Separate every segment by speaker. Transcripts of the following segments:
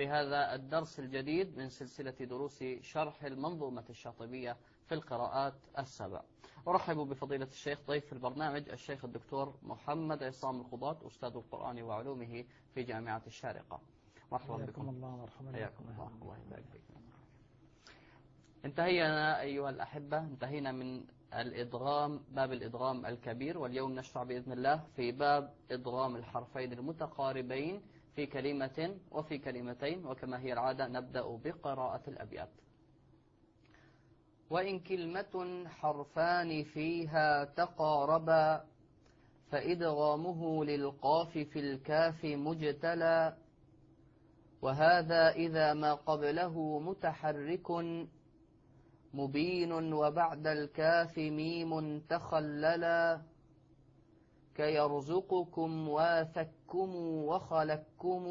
Speaker 1: في هذا الدرس الجديد من سلسلة دروس شرح المنظومة الشاطبية في القراءات السبع. أرحب بفضيلة الشيخ ضيف البرنامج الشيخ الدكتور محمد عصام القضاة أستاذ القرآن وعلومه في جامعة الشارقة. مرحبا بكم.
Speaker 2: الله مرحبا
Speaker 1: حياكم الله يبارك فيكم. انتهينا أيها الأحبة، انتهينا من الإدغام، باب الإدغام الكبير، واليوم نشرع بإذن الله في باب إدغام الحرفين المتقاربين في كلمة وفي كلمتين، وكما هي العادة نبدأ بقراءة الأبيات. وإن كلمة حرفان فيها تقاربا فإدغامه للقاف في الكاف مجتلى، وهذا إذا ما قبله متحرك مبين وبعد الكاف ميم تخللا، كيرزقكم واثكم وخلكم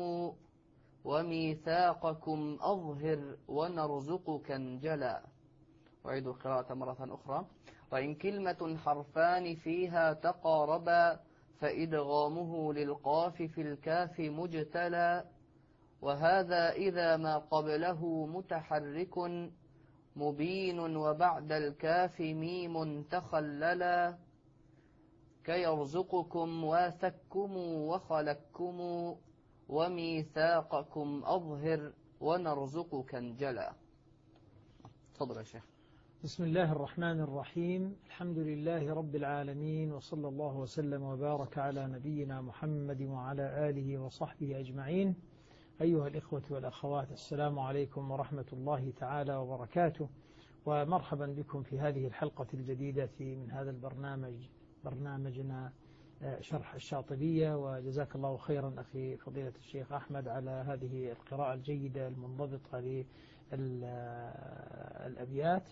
Speaker 1: وميثاقكم أظهر ونرزقك انجلا. أعيد القراءة مرة أخرى. وإن كلمة حرفان فيها تقاربا فإدغامه للقاف في الكاف مجتلى، وهذا إذا ما قبله متحرك مبين وبعد الكاف ميم تخللا، كيرزقكم واثكم وخلكم وميثاقكم أظهر ونرزقك انجلا. تفضل يا شيخ.
Speaker 2: بسم الله الرحمن الرحيم. الحمد لله رب العالمين، وصلى الله وسلم وبارك على نبينا محمد وعلى آله وصحبه أجمعين. أيها الإخوة والأخوات، السلام عليكم ورحمة الله تعالى وبركاته، ومرحبا بكم في هذه الحلقة الجديدة من هذا برنامجنا شرح الشاطبية. وجزاك الله خيرا أخي فضيلة الشيخ أحمد على هذه القراءة الجيدة المنضبطة للأبيات.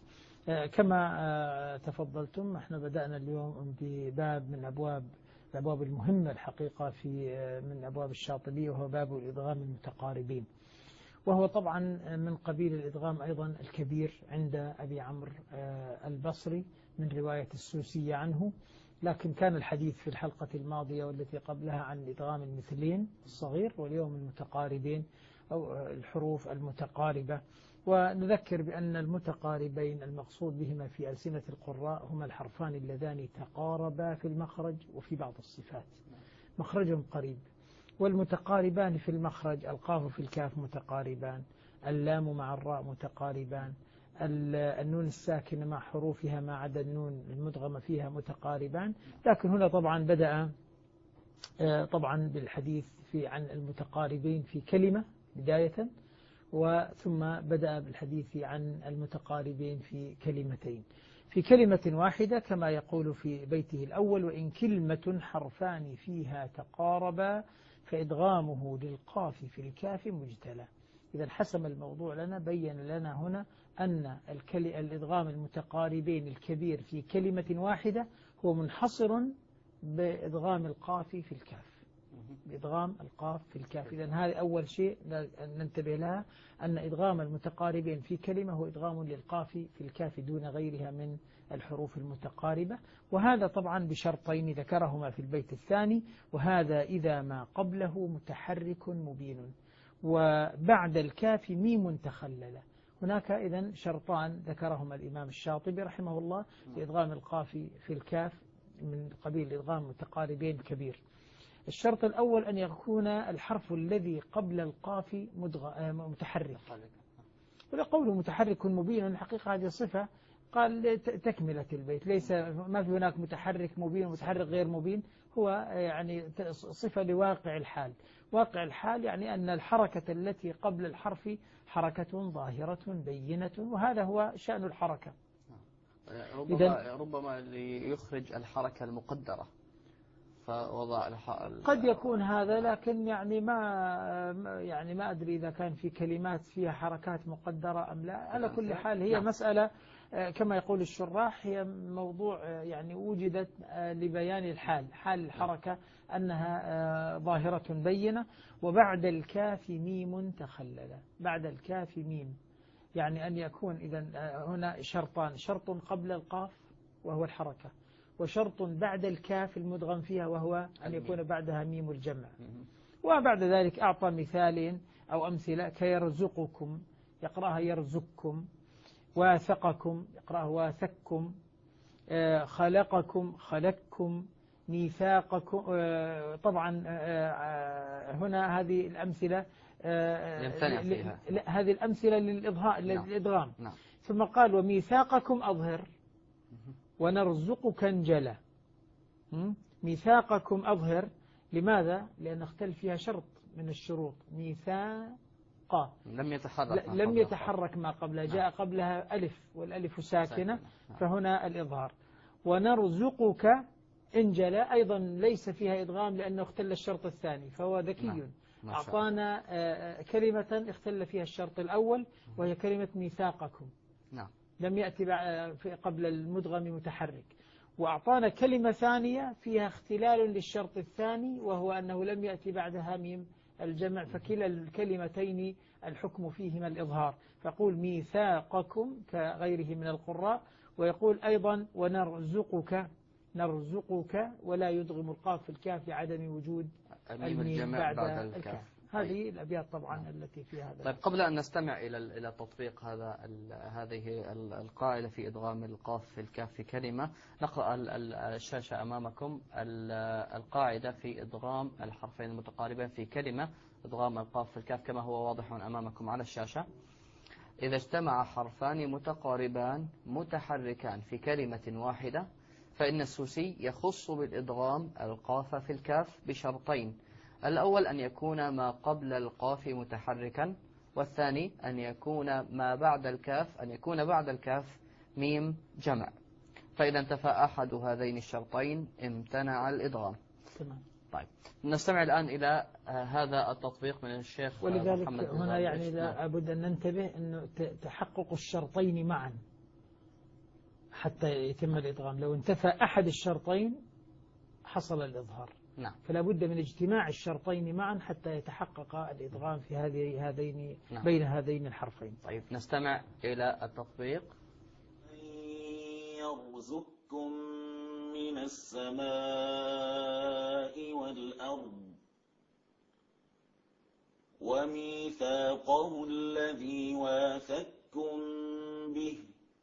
Speaker 2: كما تفضلتم، احنا بدأنا اليوم بباب من الأبواب المهمة الحقيقة من أبواب الشاطبية، وهو باب الإدغام المتقاربين، وهو طبعا من قبيل الإدغام أيضا الكبير عند أبي عمرو البصري من رواية السوسي عنه. لكن كان الحديث في الحلقة الماضية والتي قبلها عن إدغام المثلين الصغير، واليوم المتقاربين أو الحروف المتقاربة. ونذكر بأن المتقاربين المقصود بهما في ألسنة القراء هما الحرفان اللذان تقاربا في المخرج وفي بعض الصفات، مخرجهم قريب. والمتقاربان في المخرج القاف في الكاف متقاربان، اللام مع الراء متقاربان، النون الساكنة مع حروفها ما عدا النون المدغمة فيها متقاربان. لكن هنا طبعا بدأ طبعا بالحديث عن المتقاربين في كلمة بداية، وثم بدأ بالحديث عن المتقاربين في كلمتين، في كلمة واحدة كما يقول في بيته الأول: وإن كلمة حرفان فيها تقاربا فإدغامه للقاف في الكاف مجتلى. إذا حسم الموضوع لنا، بين لنا هنا أن الإدغام المتقاربين الكبير في كلمة واحدة هو منحصر بإدغام القاف في الكاف، بإدغام القاف في الكاف. إذن هذا أول شيء ننتبه لها، أن إدغام المتقاربين في كلمة هو إدغام للقاف في الكاف دون غيرها من الحروف المتقاربة. وهذا طبعا بشرطين ذكرهما في البيت الثاني: وهذا إذا ما قبله متحرك مبين، وبعد الكاف ميم تخلل. هناك إذن شرطان ذكرهما الإمام الشاطبي رحمه الله في إدغام القاف في الكاف من قبيل إدغام متقاربين كبير. الشرط الأول أن يكون الحرف الذي قبل القاف متحرك، ولقوله متحرك مبين الحقيقة هذه صفة، قال تكملة البيت، ليس ما في هناك متحرك مبين ومتحرك غير مبين، هو يعني صفة لواقع الحال. واقع الحال يعني أن الحركة التي قبل الحرف حركة ظاهرة بينة، وهذا هو شأن الحركة.
Speaker 1: ربما ليخرج الحركة المقدرة فوضع
Speaker 2: قد يكون هذا، لكن يعني ما أدري إذا كان في كلمات فيها حركات مقدرة أم لا. على كل حال هي مسألة كما يقول الشراح، هي موضوع يعني وجدت لبيان الحال، حال الحركة أنها ظاهرة بينة. وبعد الكاف ميم تخلل، بعد الكاف ميم، يعني أن يكون إذن هنا شرطان: شرط قبل القاف وهو الحركة، وشرط بعد الكاف المدغم فيها وهو أن يكون بعدها ميم الجمع. وبعد ذلك أعطى مثال أو أمثلة كيرزقكم يقرأها يرزقكم، واثقكم يقرأها واثقكم، خلقكم خلقكم، ميثاقكم. طبعا هنا هذه الأمثلة
Speaker 1: يمتنع فيها.
Speaker 2: هذه الأمثلة للإدغام.
Speaker 1: نعم.
Speaker 2: ثم قال وميثاقكم أظهر ونرزقك انجلى. ميثاقكم أظهر، لماذا؟ لأن اختلف فيها شرط من الشروط، ميثاق لم يتحرك ما قبلها، جاء قبلها ألف والألف ساكنة، فهنا الإظهار. ونرزقك انجلى أيضا ليس فيها إدغام لأنه اختل الشرط الثاني، فهو ذكي. أعطانا كلمة اختل فيها الشرط الأول وهي كلمة ميثاقكم. لم يأتي قبل المدغم متحرك. وأعطانا كلمة ثانية فيها اختلال للشرط الثاني وهو أنه لم يأتي بعدها ميم الجمع، فكلا الكلمتين الحكم فيهما الإظهار، فقول ميثاقكم كغيره من القراء. ويقول أيضا ونرزقك نرزقك ولا يدغم القاف في الكاف لعدم وجود الميم بعد الكاف. هذه الأبيات طبعا التي فيها هذا.
Speaker 1: طيب قبل أن نستمع إلى تطبيق هذه القاعدة في إدغام القاف في الكاف في كلمة، نقرأ الشاشة أمامكم القاعدة في إدغام الحرفين المتقاربين في كلمة، إدغام القاف في الكاف كما هو واضح أمامكم على الشاشة. إذا اجتمع حرفان متقاربان متحركان في كلمة واحدة فإن السوسي يخص بالإدغام القاف في الكاف بشرطين: الأول أن يكون ما قبل القاف متحركا، والثاني أن يكون بعد الكاف ميم جمع، فإذا انتفى أحد هذين الشرطين امتنع الإدغام.
Speaker 2: تمام.
Speaker 1: طيب نستمع الآن إلى هذا التطبيق من الشيخ
Speaker 2: ولذلك هنا يعني لابد أن ننتبه أنه تحقق الشرطين معا حتى يتم الإدغام. لو انتفى أحد الشرطين حصل الإظهار.
Speaker 1: نعم.
Speaker 2: فلا بد من اجتماع الشرطين معا حتى يتحقق الإدغام في هذين
Speaker 1: نعم.
Speaker 2: بين هذين الحرفين.
Speaker 1: طيب نستمع إلى التطبيق.
Speaker 3: يرزقكم من السماء والأرض وميثاقه الذي واثقكم به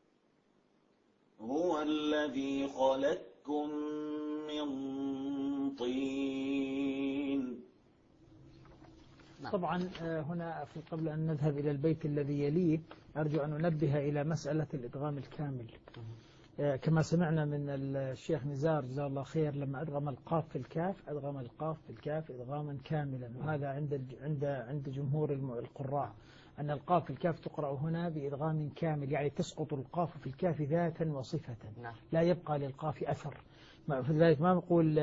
Speaker 3: هو الذي خلقكم من طين.
Speaker 2: طبعا هنا قبل أن نذهب إلى البيت الذي يليه أرجو أن أنبه إلى مسألة الإدغام الكامل. كما سمعنا من الشيخ نزار جزاه الله خير لما أدغم القاف في الكاف أدغم القاف في الكاف إدغاما كاملا، وهذا عند جمهور القراء أن القاف في الكاف تقرأ هنا بإدغام كامل، يعني تسقط القاف في الكاف ذاتا وصفة، لا يبقى للقاف أثر. فلذلك ما نقول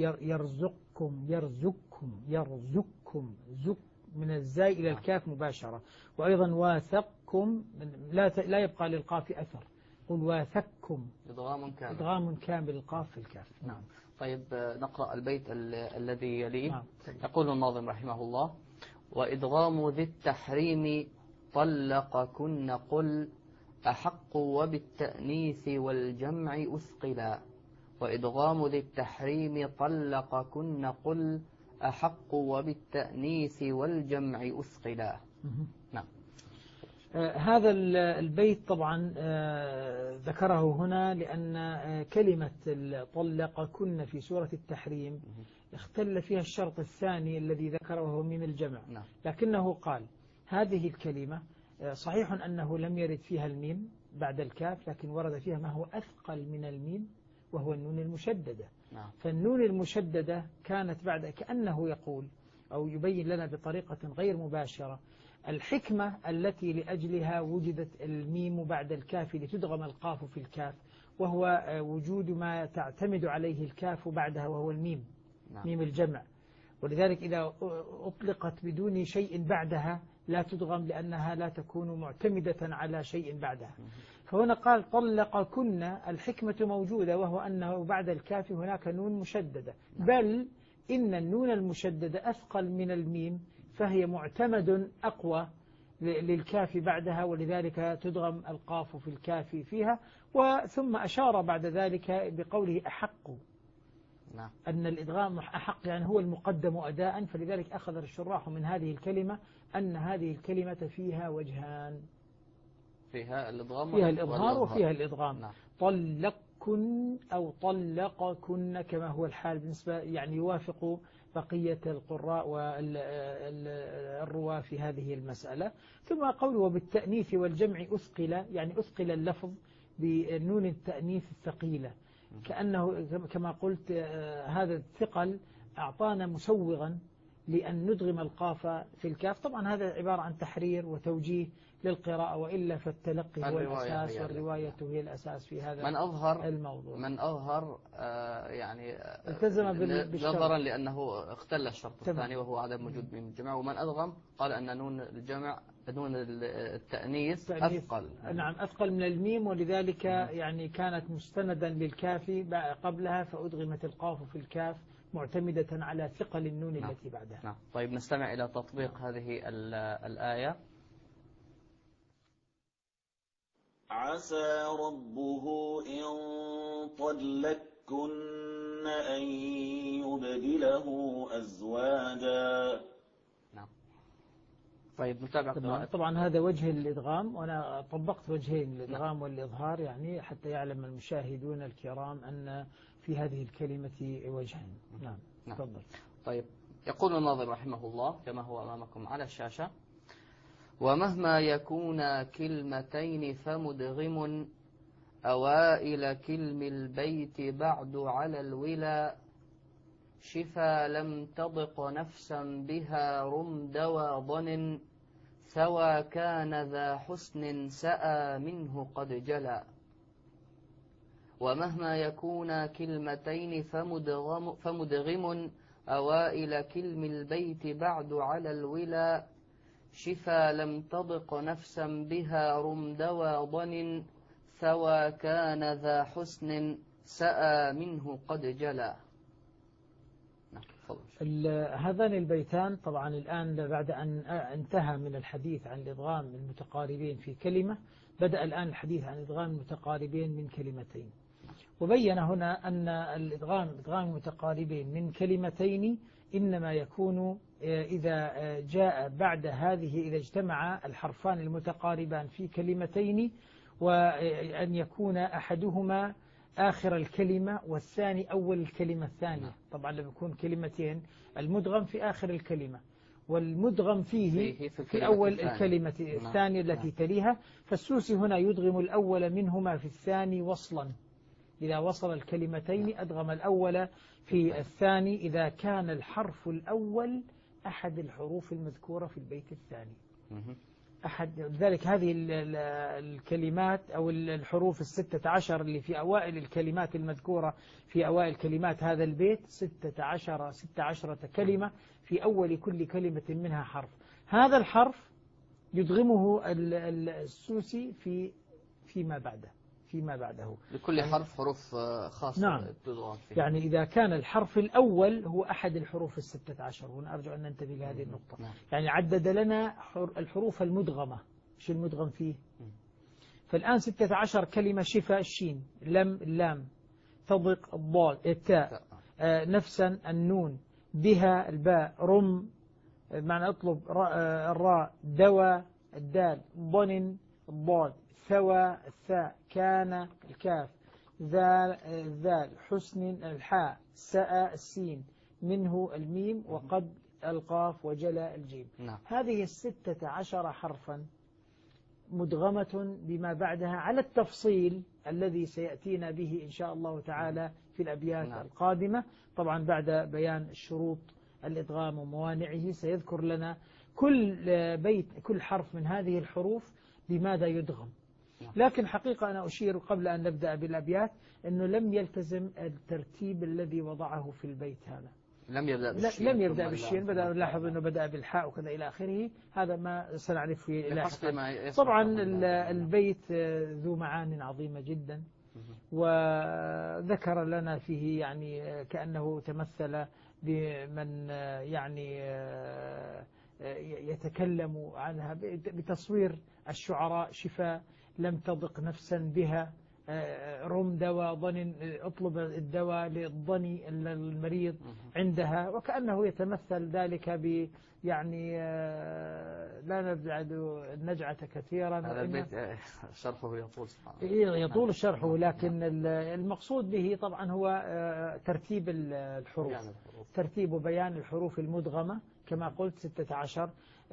Speaker 2: يرزقكم زك من الزاي إلى الكاف مباشرة. وأيضا واثقكم لا يبقى للقاف أثر، قل واثقكم إدغام كامل القاف في الكاف.
Speaker 1: نعم. طيب نقرأ البيت الذي يليه. نعم. يقول الناظم رحمه الله: وإدغام ذي التحريم طلقكن قل أحق وبالتأنيث والجمع أثقلا. وإدغام ذي التحريم طلقكن قل أحق وبالتأنيث والجمع أثقلا. نعم.
Speaker 2: هذا البيت طبعا ذكره هنا لأن كلمة طلقكن في سورة التحريم اختل فيها الشرط الثاني الذي ذكره وهو ميم الجمع. لكنه قال هذه الكلمة صحيح أنه لم يرد فيها الميم بعد الكاف، لكن ورد فيها ما هو أثقل من الميم وهو النون المشددة. فالنون المشددة كانت بعد كأنه يقول أو يبين لنا بطريقة غير مباشرة الحكمة التي لأجلها وجدت الميم بعد الكاف لتدغم القاف في الكاف، وهو وجود ما تعتمد عليه الكاف بعدها وهو الميم. ميم الجمع. ولذلك إذا أطلقت بدون شيء بعدها لا تدغم لأنها لا تكون معتمدة على شيء بعدها. فهنا قال طلقكن، الحكمة موجودة وهو أنه بعد الكاف هناك نون مشددة، بل إن النون المشددة أثقل من الميم فهي معتمد أقوى للكاف بعدها، ولذلك تدغم القاف في الكاف فيها. وثم أشار بعد ذلك بقوله أحق،
Speaker 1: نعم.
Speaker 2: أن الإدغام أحق يعني هو المقدم أداء، فلذلك أخذ الشراح من هذه الكلمة أن هذه الكلمة فيها وجهان،
Speaker 1: فيها الإضغام
Speaker 2: فيها الإظهار
Speaker 1: والإظهار.
Speaker 2: وفيها الإدغام.
Speaker 1: نعم.
Speaker 2: طلقكن أو طلقكن كما هو الحال بالنسبة يعني يوافق بقية القراء والرواة في هذه المسألة. ثم قوله وبالتأنيث والجمع أثقل، يعني أثقل اللفظ بنون التأنيث الثقيلة، كأنه كما قلت هذا الثقل أعطانا مسوغا لأن ندغم القاف في الكاف. طبعا هذا عبارة عن تحرير وتوجيه للقراءة، وإلا فالتلقي هو الأساس والرواية هي الأساس في هذا الموضوع.
Speaker 1: من أظهر يعني
Speaker 2: التزم بالشرط
Speaker 1: نظرا لأنه اختل الشرط الثاني وهو عدم وجود ميم الجمع، ومن أدغم قال أن نون الجمع نون التأنيث أثقل.
Speaker 2: نعم أثقل من الميم، ولذلك يعني كانت مستندا للكاف قبلها فأدغمت القاف في الكاف معتمدة على ثقل النون التي بعدها.
Speaker 1: نعم. طيب نستمع إلى تطبيق هذه الآية.
Speaker 3: عسى ربه إن طلقكن أن يبدله أزواجا.
Speaker 1: نعم. طيب نتابع.
Speaker 2: طبعا هذا وجه الإدغام، وأنا طبقت وجهين الإدغام والإظهار يعني حتى يعلم المشاهدون الكرام أن في هذه الكلمة وجهين. نعم. تفضل.
Speaker 1: طيب يقول الناظم رحمه الله كما هو أمامكم على الشاشة: ومهما يكون كلمتين فمدغم أوائل كلم البيت بعد على الولا شفا لم تضق نفسا بها رمد وضن ثوى كان ذا حسن سأى منه قد جلى. ومهما يكون كلمتين فمدغم أوائل كلم البيت بعد على الولا شفا لم تضق نفسا بها رمد وضن ثوى كان ذا حسن سأى منه قد جلى.
Speaker 2: هذان البيتان طبعا الآن بعد أن انتهى من الحديث عن الإدغام المتقاربين في كلمة، بدأ الآن الحديث عن الإدغام المتقاربين من كلمتين، وبين هنا أن إدغام المتقاربين من كلمتين إنما يكون إذا جاء بعد هذه، إذا اجتمع الحرفان المتقاربان في كلمتين، وأن يكون أحدهما آخر الكلمة والثاني أول الكلمة الثانية. طبعا لما يكون كلمتين المدغم في آخر الكلمة والمدغم فيه في أول الكلمة الثانية التي تليها، فالسوسي هنا يدغم الأول منهما في الثاني وصلا. إذا وصل الكلمتين أدغم الأول في الثاني إذا كان الحرف الأول أحد الحروف المذكورة في البيت الثاني. ذلك هذه الكلمات أو الحروف 16 اللي في أوائل الكلمات المذكورة في أوائل كلمات هذا البيت 16 كلمة، في أول كل كلمة منها حرف. هذا الحرف يدغمه السوسي فيما بعده
Speaker 1: لكل حرف حروف خاصة.
Speaker 2: نعم. يعني إذا كان الحرف الأول هو أحد الحروف 16، هنا أرجو أن ننتبه لهذه النقطة.
Speaker 1: نعم.
Speaker 2: يعني عدد لنا الحروف المدغمة، مش المدغم فيه. فالآن 16 كلمة: شفا الشين، لم اللام، تضق الضاد التاء، نفسا النون، بها الباء، رم معنى اطلب الراء، دوا الدال، ضن الضاد، ثوى الثاء، كان الكاف، ذال حسن الحاء، ساء السين، منه الميم، وقد القاف، وجلاء الجيم.
Speaker 1: نعم.
Speaker 2: هذه 16 حرفا مدغمة بما بعدها على التفصيل الذي سيأتينا به إن شاء الله تعالى في الأبيات القادمة. طبعا بعد بيان شروط الإدغام وموانعه سيذكر لنا كل حرف من هذه الحروف بماذا يدغم. لكن حقيقة أنا أشير قبل أن نبدأ بالأبيات أنه لم يلتزم الترتيب الذي وضعه في البيت هذا.
Speaker 1: لم يبدأ
Speaker 2: بالشين، بدأ نلاحظ أنه بدأ بالحاء وكذا إلى آخره. هذا ما سنعرفه لاحقا. طبعا البيت ذو معان عظيمة جدا، وذكر لنا فيه يعني كأنه تمثل بمن يعني يتكلم عنها بتصوير الشعراء: شفاء لم تضق نفسا بها رم دواء ضن، اطلب الدواء للضني المريض عندها، وكأنه يتمثل ذلك ب يعني لا نبعد النجعة كثيرا.
Speaker 1: هذا البيت شرحه يطول سبحانه
Speaker 2: يطول شرحه، لكن المقصود به طبعا هو ترتيب الحروف، ترتيب وبيان الحروف المدغمة كما قلت 16.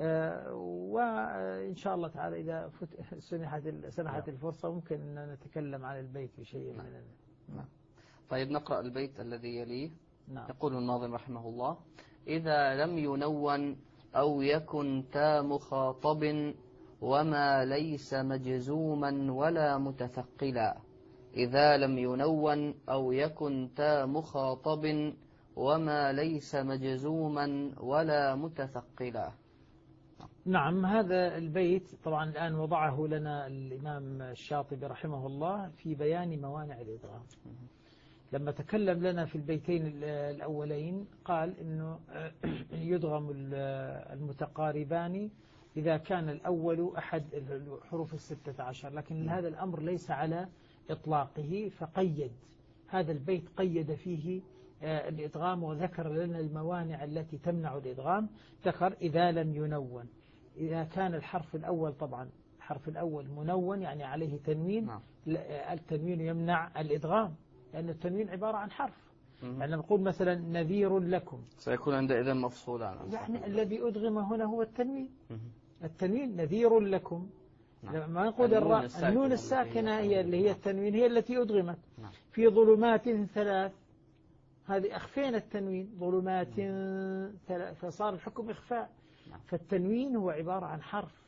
Speaker 2: وإن شاء الله تعالى إذا سنحت الفرصة ممكن أن نتكلم عن البيت بشيء من
Speaker 1: طيب نقرأ البيت الذي يليه.
Speaker 2: نعم.
Speaker 1: يقول الناظم رحمه الله: إذا لم ينون أو يكن تا مخاطب وما ليس مجزوما ولا متثقلا. إذا لم ينون أو يكن تا مخاطب وما ليس مجزوما ولا متثقلا.
Speaker 2: نعم، هذا البيت طبعا الآن وضعه لنا الإمام الشاطبي رحمه الله في بيان موانع الإدغام. لما تكلم لنا في البيتين الأولين قال إنه يدغم المتقاربان إذا كان الأول أحد الحروف 16، لكن هذا الأمر ليس على إطلاقه، فقيد هذا البيت، قيد فيه الإدغام وذكر لنا الموانع التي تمنع الإدغام. ذكر إذا لم ينون، إذا كان الحرف الأول، طبعا الحرف الأول منون يعني عليه تنوين، التنوين يمنع الإدغام، لأن التنوين عبارة عن حرف. يعني نقول مثلا نذير لكم،
Speaker 1: سيكون عندئذ مفصولا،
Speaker 2: يعني الذي أدغم هنا هو التنوين. التنوين نذير لكم. لما نقول النون الساكنة هي اللي هي التنوين، هي التي أدغمت. في ظلمات 3، هذه أخفينا التنوين، ظلمات 3، فصار الحكم إخفاء. فالتنوين هو عبارة عن حرف،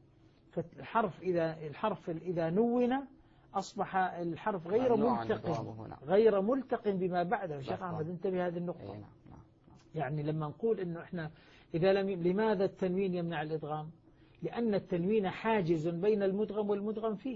Speaker 2: فالحرف إذا نون أصبح الحرف غير ملتقم بما بعده. شيخ أحمد انتبه هذه النقطة. يعني لما نقول إنه إحنا لماذا التنوين يمنع الإدغام؟ لأن التنوين حاجز بين المدغم والمدغم فيه.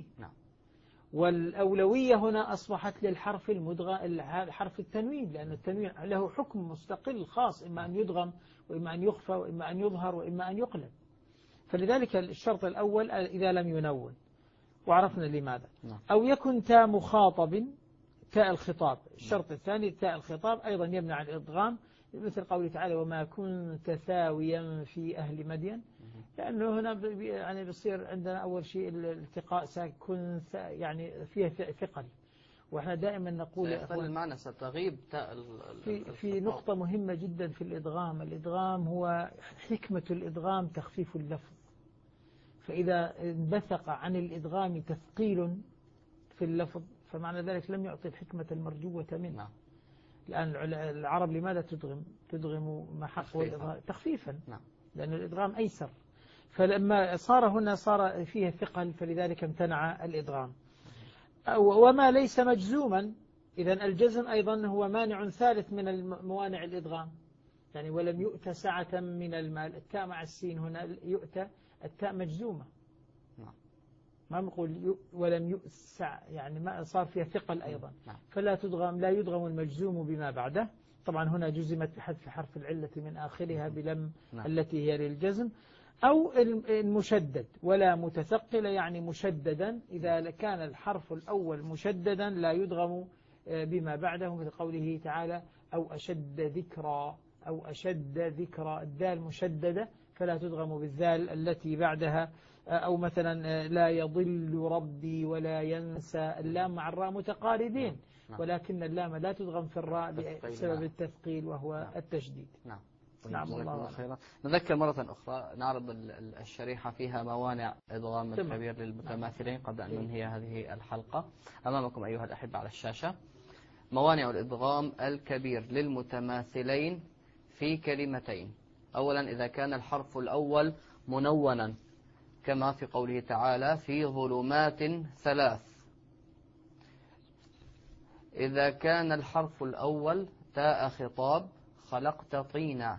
Speaker 2: والأولوية هنا أصبحت للحرف الحرف التنوين، لأن التنوين له حكم مستقل خاص، إما أن يدغم وإما أن يخفى وإما أن يظهر وإما أن يقلب. فلذلك الشرط الأول إذا لم ينون، وعرفنا لماذا. أو يكن تاء مخاطب، تاء الخطاب. الشرط الثاني تاء الخطاب أيضا يمنع الإدغام، مثل قوله تعالى: وما كنت ثاويا في أهل مدين، لأنه هنا يعني بيصير عندنا أول شيء الالتقاء ساكن، يعني فيه ثقل، وإحنا دائما نقول
Speaker 1: المعنى ستغيب تاء
Speaker 2: في نقطة مهمة جدا في الإدغام. الإدغام هو حكمة الإدغام تخفيف اللفظ، فإذا انبثق عن الإدغام تثقيل في اللفظ فمعنى ذلك لم يعطي الحكمة المرجوة منه. الآن العرب لماذا تدغم محق والإدغام تخفيفا، لأن الإدغام أيسر. فلما صار هنا صار فيه ثقل، فلذلك امتنع الإدغام. وما ليس مجزوما، إذن الجزم أيضا هو مانع ثالث من موانع الإدغام. يعني ولم يؤت سعة من المال، التاء مع السين هنا يؤت، التاء مجزومة، ما نقول ولم يؤسع، يعني ما صار فيها ثقل أيضا. فلا تدغم، لا يدغم المجزوم بما بعده. طبعا هنا جزمت بحذف حرف العلة من آخرها بلم التي هي للجزم. أو المشدد، ولا متثقل يعني مشددا، إذا كان الحرف الأول مشددا لا يدغم بما بعده، مثل قوله تعالى: أو أشد ذكرى، أو أشد ذكرى، الدال مشددة فلا تدغم بالذال التي بعدها. أو مثلا لا يضل ربي ولا ينسى، اللام مع الراء متقاربين، ولكن اللام لا تدغم في الراء بسبب التثقيل وهو التشديد.
Speaker 1: نعم الله خيرا. نذكر مرة أخرى نعرض الشريحة فيها موانع إدغام الكبير للمتماثلين قبل أن ننهي هذه الحلقة. أمامكم أيها الأحبة على الشاشة موانع الإدغام الكبير للمتماثلين في كلمتين. أولا إذا كان الحرف الأول منونا كما في قوله تعالى: في ظلمات 3. إذا كان الحرف الأول تاء خطاب: خلقت طينا.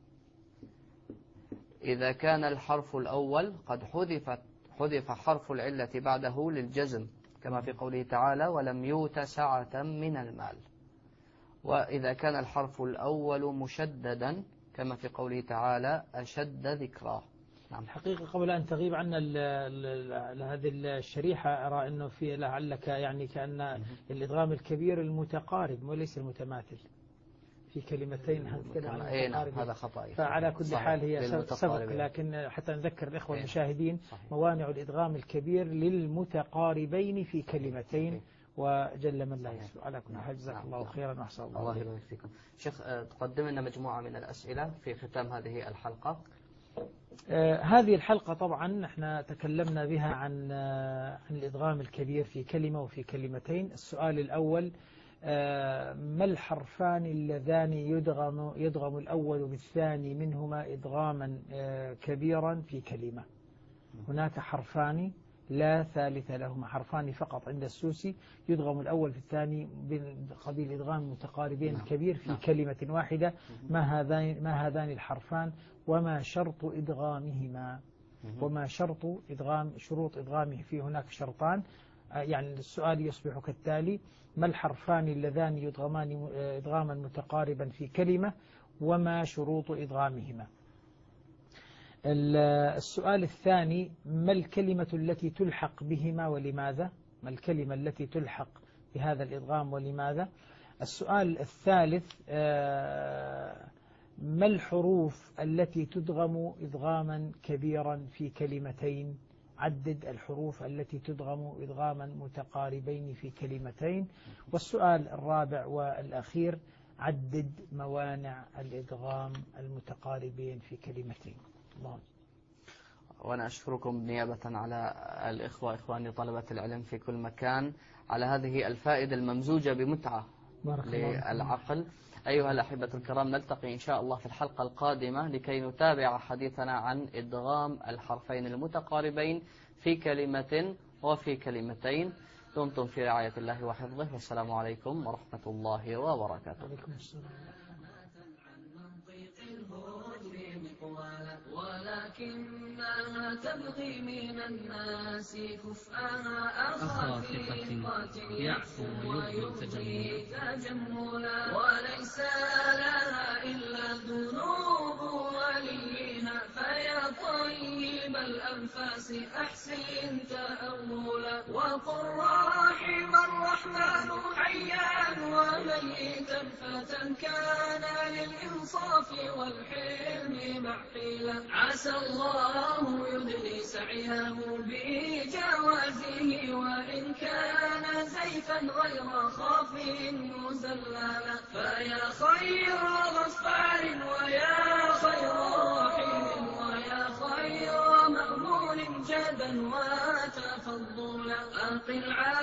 Speaker 1: إذا كان الحرف الأول قد حذف حرف العلة بعده للجزم كما في قوله تعالى: ولم يؤت سعة من المال. وإذا كان الحرف الأول مشددا كما في قوله تعالى: أشد ذكرى. نعم.
Speaker 2: الحقيقة قبل أن تغيب عنا هذه الشريحة أرى أنه في لعلك يعني كأن الإدغام الكبير المتقارب وليس المتماثل في كلمتين
Speaker 1: هذا خطأ.
Speaker 2: فعلى كل حال هي سبق، لكن حتى نذكر الإخوة المشاهدين موانع الإدغام الكبير للمتقاربين في كلمتين وجل من لا يسلو. على كل حال جزاك الله خيرا وأحسن
Speaker 1: الله يبارك فيكم. شيخ تقدم لنا مجموعة من الأسئلة في ختام هذه الحلقة.
Speaker 2: هذه الحلقة طبعا احنا تكلمنا بها عن الإدغام الكبير في كلمة وفي كلمتين. السؤال الأول: ما الحرفان اللذان يدغم الأول بالثاني منهما إدغاما كبيرا في كلمة؟ هناك حرفان لا ثالث لهما، حرفان فقط عند السوسي يدغم الأول في الثاني بقبيل إدغام متقاربين كبير في كلمة واحدة. ما هذان الحرفان وما شرط إدغامهما؟ وما شروط إدغامه؟ في هناك شرطان. يعني السؤال يصبح كالتالي: ما الحرفان اللذان يدغمان إدغاما متقاربا في كلمة وما شروط إدغامهما؟ السؤال الثاني: ما الكلمة التي تلحق بهما ولماذا؟ ما الكلمة التي تلحق بهذا الإدغام ولماذا؟ السؤال الثالث: ما الحروف التي تدغم إدغاما كبيرا في كلمتين؟ عدد الحروف التي تدغم إدغاما متقاربين في كلمتين. والسؤال الرابع والأخير: عدد موانع الإدغام المتقاربين في كلمتين. الله.
Speaker 1: وأنا أشكركم نيابة على إخواني طلبة العلم في كل مكان على هذه الفائدة الممزوجة بمتعة للعقل. أيها الأحبة الكرام، نلتقي إن شاء الله في الحلقة القادمة لكي نتابع حديثنا عن إدغام الحرفين المتقاربين في كلمة وفي كلمتين. دمتم في رعاية الله وحفظه، والسلام عليكم ورحمة الله وبركاته.
Speaker 4: ولكنها تبغي من الناس كفءها أخا ثقة يعفو ويبغي تجملا، وليس لها إلا ذنوب وليها، فيا طيب الأنفاس أحسن تأولا، وقل رحم الرحمن حيا وميتا فتى كان للإنصاف والحلم معقلا، عسى الله يدني سعيه بجوازه، وإن كان زيفا غير خاف مزللا، فيا خير غفار ويا خير رحيم ويا خير مأمون جدا وتفضلا، أقل